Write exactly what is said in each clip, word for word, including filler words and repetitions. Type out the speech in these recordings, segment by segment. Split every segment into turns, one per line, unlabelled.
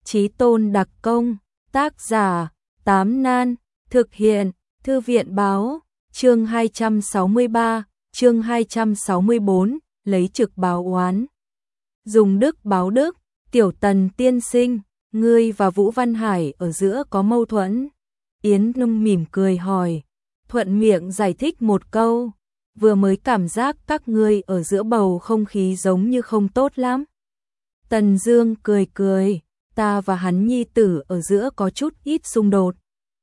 Chí tôn đặc công, tác giả, Tám Nan, thực hiện, Thư viện báo, chương hai trăm sáu mươi ba, chương hai trăm sáu mươi bốn, lấy trực báo oán. Dùng đức báo đức, Tiểu Tần tiên sinh, ngươi và Vũ Văn Hải ở giữa có mâu thuẫn. Yến Nhung mỉm cười hỏi, thuận miệng giải thích một câu, vừa mới cảm giác các ngươi ở giữa bầu không khí giống như không tốt lắm. Tần Dương cười cười, ta và hắn nhi tử ở giữa có chút ít xung đột.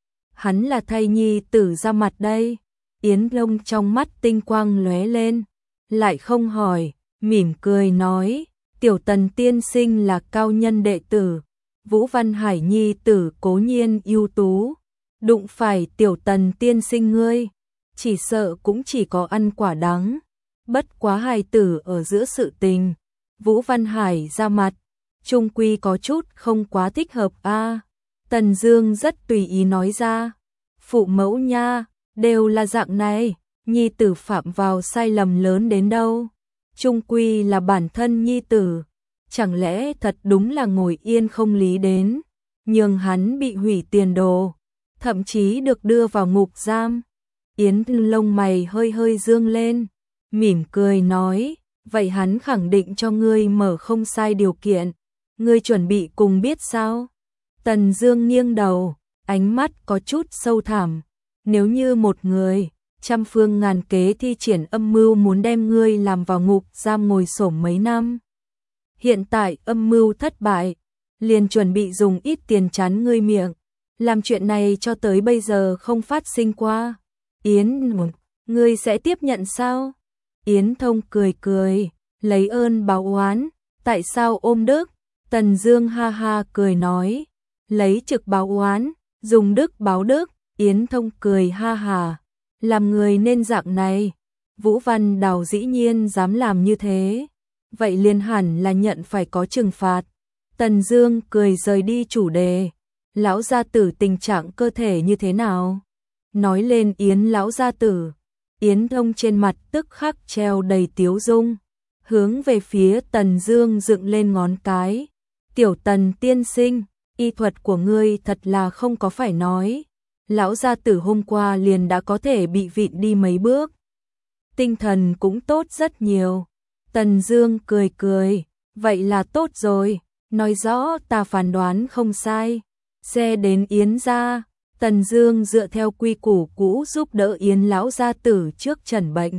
Hắn là thay nhi tử ra mặt đây. Yến Long trong mắt tinh quang lóe lên, lại không hỏi, mỉm cười nói, Tiểu Tần tiên sinh là cao nhân đệ tử, Vũ Văn Hải nhi tử cố nhiên ưu tú, đụng phải Tiểu Tần tiên sinh ngươi, chỉ sợ cũng chỉ có ăn quả đắng. Bất quá hài tử ở giữa sự tình, Vũ Văn Hải ra mặt, chung quy có chút không quá thích hợp a. À, Tần Dương rất tùy ý nói ra, phụ mẫu nha, đều là dạng này, nhi tử phạm vào sai lầm lớn đến đâu, chung quy là bản thân nhi tử, chẳng lẽ thật đúng là ngồi yên không lý đến, nhường hắn bị hủy tiền đồ, thậm chí được đưa vào ngục giam. Yến lông mày hơi hơi dương lên, mỉm cười nói, vậy hắn khẳng định cho ngươi mở không sai điều kiện, ngươi chuẩn bị cùng biết sao? Tần Dương nghiêng đầu, ánh mắt có chút sâu thẳm, nếu như một người trăm phương ngàn kế thi triển âm mưu muốn đem ngươi làm vào ngục giam ngồi xổm mấy năm, hiện tại âm mưu thất bại, liền chuẩn bị dùng ít tiền chắn ngươi miệng, làm chuyện này cho tới bây giờ không phát sinh qua. Yến, ngươi sẽ tiếp nhận sao? Yến Thông cười cười, lấy ơn báo oán, tại sao ôm đức? Tần Dương ha ha cười nói, lấy trực báo oán, dùng đức báo đức. Yến Thông cười ha hà, làm người nên dạng này, Vũ Văn Đào dĩ nhiên dám làm như thế, vậy liền hẳn là nhận phải có trừng phạt. Tần Dương cười rời đi chủ đề, lão gia tử tình trạng cơ thể như thế nào? Nói lên Yến lão gia tử, Yến Thông trên mặt tức khắc treo đầy tiếu dung, hướng về phía Tần Dương dựng lên ngón cái, Tiểu Tần tiên sinh, y thuật của ngươi thật là không có phải nói, lão gia tử hôm qua liền đã có thể bị vịn đi mấy bước, tinh thần cũng tốt rất nhiều. Tần Dương cười cười, vậy là tốt rồi, nói rõ ta phán đoán không sai. Xe đến Yến gia, Tần Dương dựa theo quy củ cũ giúp đỡ Yến lão gia tử trước trần bệnh.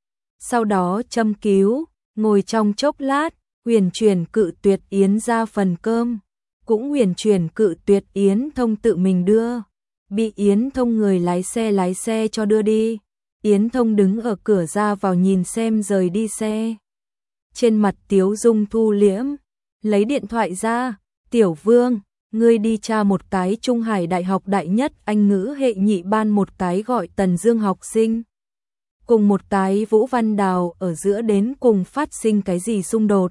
Sau đó châm cứu, ngồi trong chốc lát, huyền chuyển cự tuyệt Yến gia phần cơm, cũng huyền chuyển cự tuyệt Yến Thông tự mình đưa, bị Yến Thông người lái xe lái xe cho đưa đi. Yến Thông đứng ở cửa ra vào nhìn xem rời đi xe, trên mặt tiếu dung thu liễm, lấy điện thoại ra, Tiểu Vương, ngươi đi tra một cái Trung Hải Đại học đại nhất Anh ngữ hệ nhị ban một cái gọi Tần Dương học sinh, cùng một cái Vũ Văn Đào ở giữa đến cùng phát sinh cái gì xung đột.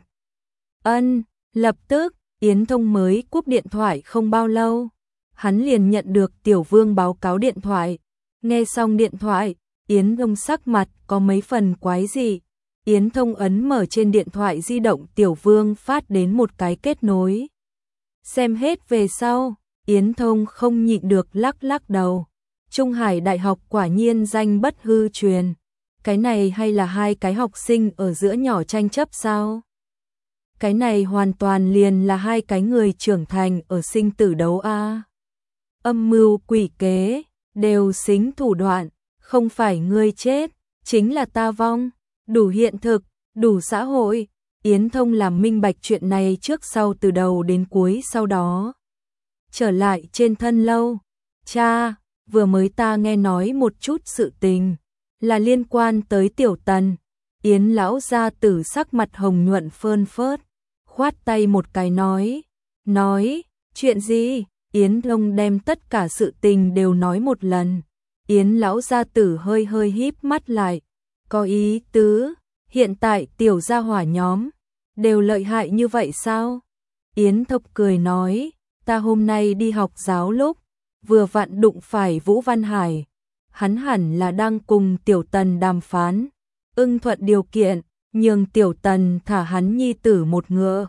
Ân, lập tức, Yến Thông mới cúp điện thoại không bao lâu, hắn liền nhận được Tiểu Vương báo cáo điện thoại. Nghe xong điện thoại, Yến Thông sắc mặt có mấy phần quái dị. Yến Thông ấn mở trên điện thoại di động Tiểu Vương phát đến một cái kết nối. Xem hết về sau, Yến Thông không nhịn được lắc lắc đầu. Trung Hải Đại học quả nhiên danh bất hư truyền. Cái này hay là hai cái học sinh ở giữa nhỏ tranh chấp sao? Cái này hoàn toàn liền là hai cái người trưởng thành ở sinh tử đấu a. Âm mưu quỷ kế, đều xính thủ đoạn, không phải ngươi chết, chính là ta vong, đủ hiện thực, đủ xã hội. Yến Thông làm minh bạch chuyện này trước sau từ đầu đến cuối. Sau đó trở lại trên thân lâu, cha, vừa mới ta nghe nói một chút sự tình, là liên quan tới Tiểu Tần. Yến lão gia tử sắc mặt hồng nhuận phơn phớt, khoát tay một cái nói, nói, chuyện gì? Yến Thông đem tất cả sự tình đều nói một lần. Yến lão gia tử hơi hơi híp mắt lại, có ý tứ, hiện tại tiểu gia hỏa nhóm đều lợi hại như vậy sao? Yến Thông cười nói, ta hôm nay đi học giáo lúc, vừa vặn đụng phải Vũ Văn Hải, hắn hẳn là đang cùng Tiểu Tần đàm phán, ưng thuận điều kiện, nhường Tiểu Tần thả hắn nhi tử một ngựa.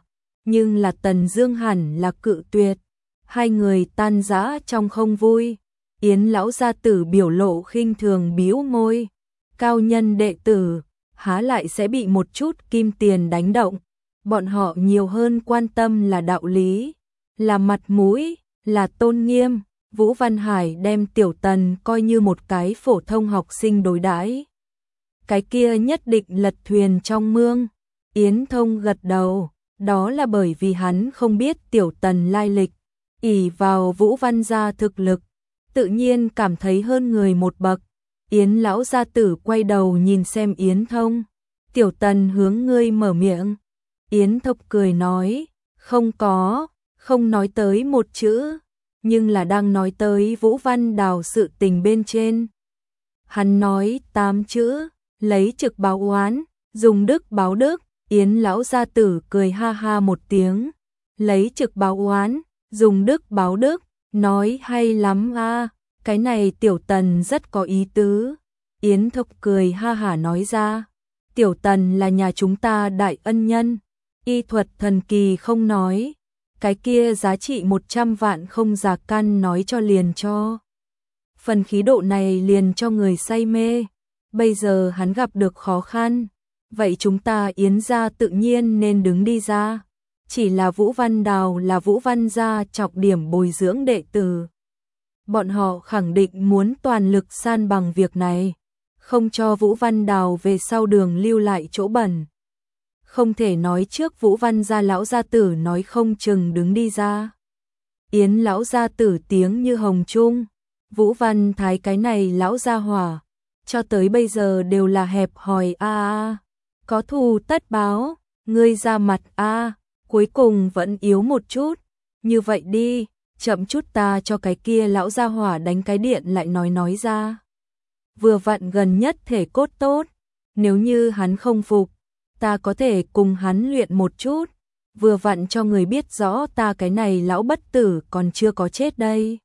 nhưng là Tần Dương hẳn là cự tuyệt. Hai người tan rã trong không vui. Yến lão gia tử biểu lộ khinh thường bĩu môi, cao nhân đệ tử há lại sẽ bị một chút kim tiền đánh động, bọn họ nhiều hơn quan tâm là đạo lý, là mặt mũi, là tôn nghiêm. Vũ Văn Hải đem Tiểu Tần coi như một cái phổ thông học sinh đối đãi. Cái kia nhất định lật thuyền trong mương. Yến Thông gật đầu, đó là bởi vì hắn không biết Tiểu Tần lai lịch, ỷ vào Vũ Văn gia thực lực, tự nhiên cảm thấy hơn người một bậc. Yến lão gia tử quay đầu nhìn xem Yến Thông. Tiểu Tần hướng ngươi mở miệng. Yến Thông cười nói, không có, không nói tới một chữ, nhưng là đang nói tới Vũ Văn Đào sự tình bên trên. Hắn nói tám chữ, lấy trực báo oán, dùng đức báo đức. Yến lão gia tử cười ha ha một tiếng, lấy trực báo oán, dùng đức báo đức, nói hay lắm a, cái này Tiểu Tần rất có ý tứ. Yến Thục cười ha hả nói ra, Tiểu Tần là nhà chúng ta đại ân nhân, y thuật thần kỳ không nói, cái kia giá trị một trăm vạn không giả căn nói cho liền cho. Phần khí độ này liền cho người say mê, bây giờ hắn gặp được khó khăn, vậy chúng ta Yến gia tự nhiên nên đứng đi ra. Chỉ là Vũ Văn Đào là Vũ Văn gia trọng điểm bồi dưỡng đệ tử. Bọn họ khẳng định muốn toàn lực san bằng việc này, không cho Vũ Văn Đào về sau đường lưu lại chỗ bẩn. Không thể nói trước Vũ Văn gia lão gia tử nói không chừng đứng đi ra. Yến lão gia tử tiếng như hồng trung, Vũ Văn Thái cái này lão gia hỏa, cho tới bây giờ đều là hẹp hòi a a, có thù tất báo, ngươi ra mặt a, cuối cùng vẫn yếu một chút, như vậy đi, chậm chút ta cho cái kia lão gia hỏa đánh cái điện lại nói nói ra. Vừa vặn gần nhất thể cốt tốt, nếu như hắn không phục, ta có thể cùng hắn luyện một chút, vừa vặn cho người biết rõ ta cái này lão bất tử còn chưa có chết đây.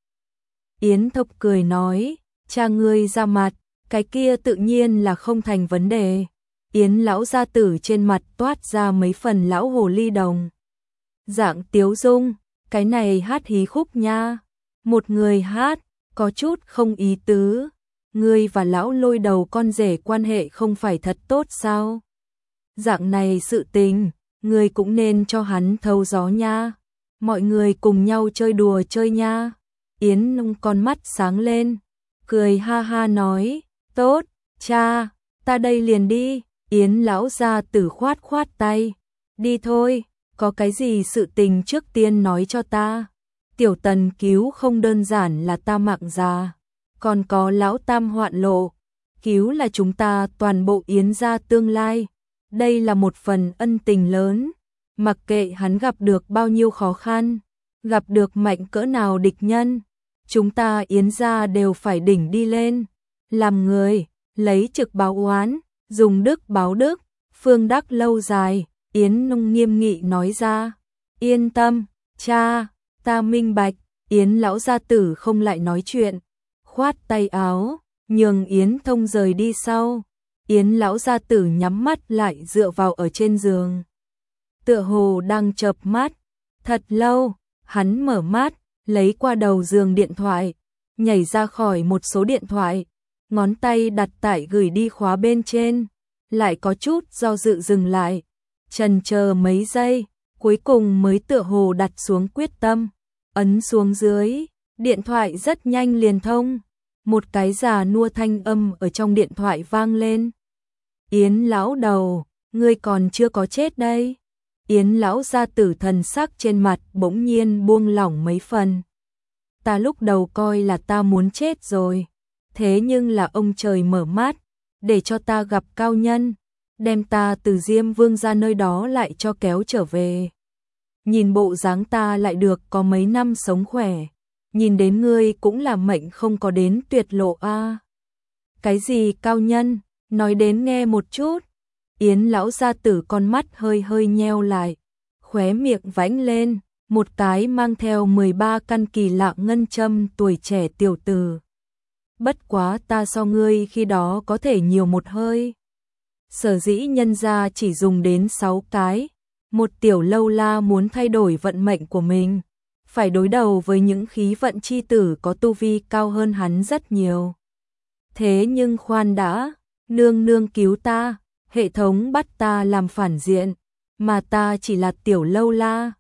Yến Thục cười nói, cha ngươi ra mặt, cái kia tự nhiên là không thành vấn đề. Yến lão gia tử trên mặt toát ra mấy phần lão hồ ly đồng. Dạng tiếu dung, cái này hát hí khúc nha. Một người hát, có chút không ý tứ. Ngươi và lão lôi đầu con rể quan hệ không phải thật tốt sao? Dạng này sự tình, ngươi cũng nên cho hắn thâu gió nha. Mọi người cùng nhau chơi đùa chơi nha. Yến Nông con mắt sáng lên, cười ha ha nói, tốt, cha, ta đây liền đi. Yến lão gia tử khoát khoát tay, đi thôi, có cái gì sự tình trước tiên nói cho ta. Tiểu Tần cứu không đơn giản là ta mạng già, còn có lão tam hoạn lộ, cứu là chúng ta toàn bộ Yến gia tương lai. Đây là một phần ân tình lớn, mặc kệ hắn gặp được bao nhiêu khó khăn, gặp được mạnh cỡ nào địch nhân, chúng ta Yến gia đều phải đỉnh đi lên, làm người, lấy trực báo oán, dùng đức báo đức, phương đắc lâu dài. Yến Nông nghiêm nghị nói ra, yên tâm, cha, ta minh bạch. Yến lão gia tử không lại nói chuyện, khoát tay áo, nhường Yến Thông rời đi sau. Yến lão gia tử nhắm mắt lại dựa vào ở trên giường, tựa hồ đang chợp mắt. Thật lâu, hắn mở mắt, lấy qua đầu giường điện thoại, nhảy ra khỏi một số điện thoại, ngón tay đặt tại gửi đi khóa bên trên, lại có chút do dự dừng lại, chần chờ mấy giây, cuối cùng mới tựa hồ đặt xuống quyết tâm, ấn xuống dưới, điện thoại rất nhanh liền thông, một cái già nua thanh âm ở trong điện thoại vang lên. Yến lão đầu, ngươi còn chưa có chết đây. Yến lão gia tử thần sắc trên mặt bỗng nhiên buông lỏng mấy phần. Ta lúc đầu coi là ta muốn chết rồi, thế nhưng là ông trời mở mắt, để cho ta gặp cao nhân, đem ta từ Diêm Vương ra nơi đó lại cho kéo trở về. Nhìn bộ dáng ta lại được có mấy năm sống khỏe, nhìn đến ngươi cũng là mệnh không có đến tuyệt lộ a. À. Cái gì cao nhân, nói đến nghe một chút. Yến lão gia tử con mắt hơi hơi nheo lại, khóe miệng vãnh lên, một cái mang theo mười ba căn kỳ lạ ngân châm tuổi trẻ tiểu tử. Bất quá ta so ngươi khi đó có thể nhiều một hơi. Sở dĩ nhân gia chỉ dùng đến sáu cái, Một tiểu lâu la muốn thay đổi vận mệnh của mình, phải đối đầu với những khí vận chi tử có tu vi cao hơn hắn rất nhiều. Thế nhưng khoan đã, nương nương cứu ta, hệ thống bắt ta làm phản diện, mà ta chỉ là tiểu lâu la,